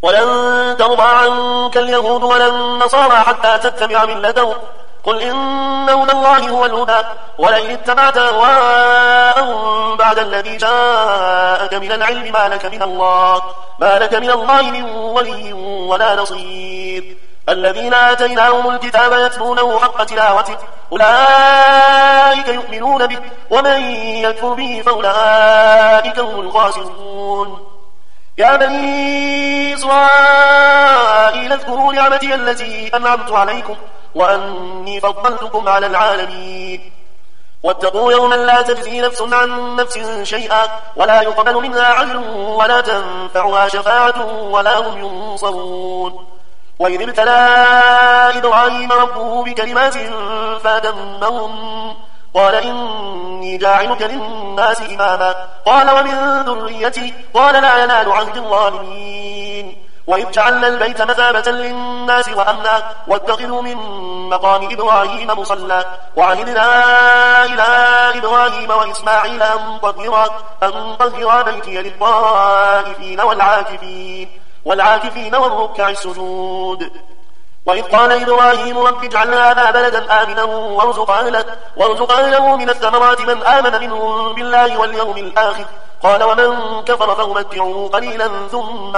ولن ترضى عنك اليهود ولا النصارى حتى تتبع ملتهم قل إن هدى الله هو الهدى ولئن اتبعت أهواءهم بعد الذي جاءك من العلم ما لك من الله من ولي ولا نصير الذين آتيناهم الكتاب يتلونه حق تلاوته أولئك يؤمنون به ومن يكفر به فأولئك هم الخاسرون يا بني إسرائيل اذكروا نعمتي التي أنعمت عليكم وأني فضلتكم على العالمين واتقوا يوما لا تجزي نفس عن نفس شيئا ولا يقبل منها عدل ولا تنفعها شفاعة ولا هم ينصرون وإذ ابتلى إبراهيم ربه بكلمات فأتمهن قال إني جاعلك للناس إماما قال ومن ذريتي قال لا ينال عهد الظالمين وإذ جعلنا البيت مثابة للناس وأمنا واتخذوا من مقام إبراهيم مصلى وعهدنا إلى إبراهيم وإسماعيل أن طهرا بيتي للطائفين والعاكفين والركع السجود وإذ قال إبراهيم رب اجعل هذا بلدا آمنا وارزق أهله من الثمرات من آمن منهم بالله واليوم الآخر قال ومن كفر فأمتعه قليلا ثم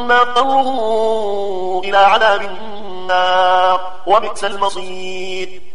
أضطره إلى عذاب النار وبئس المصير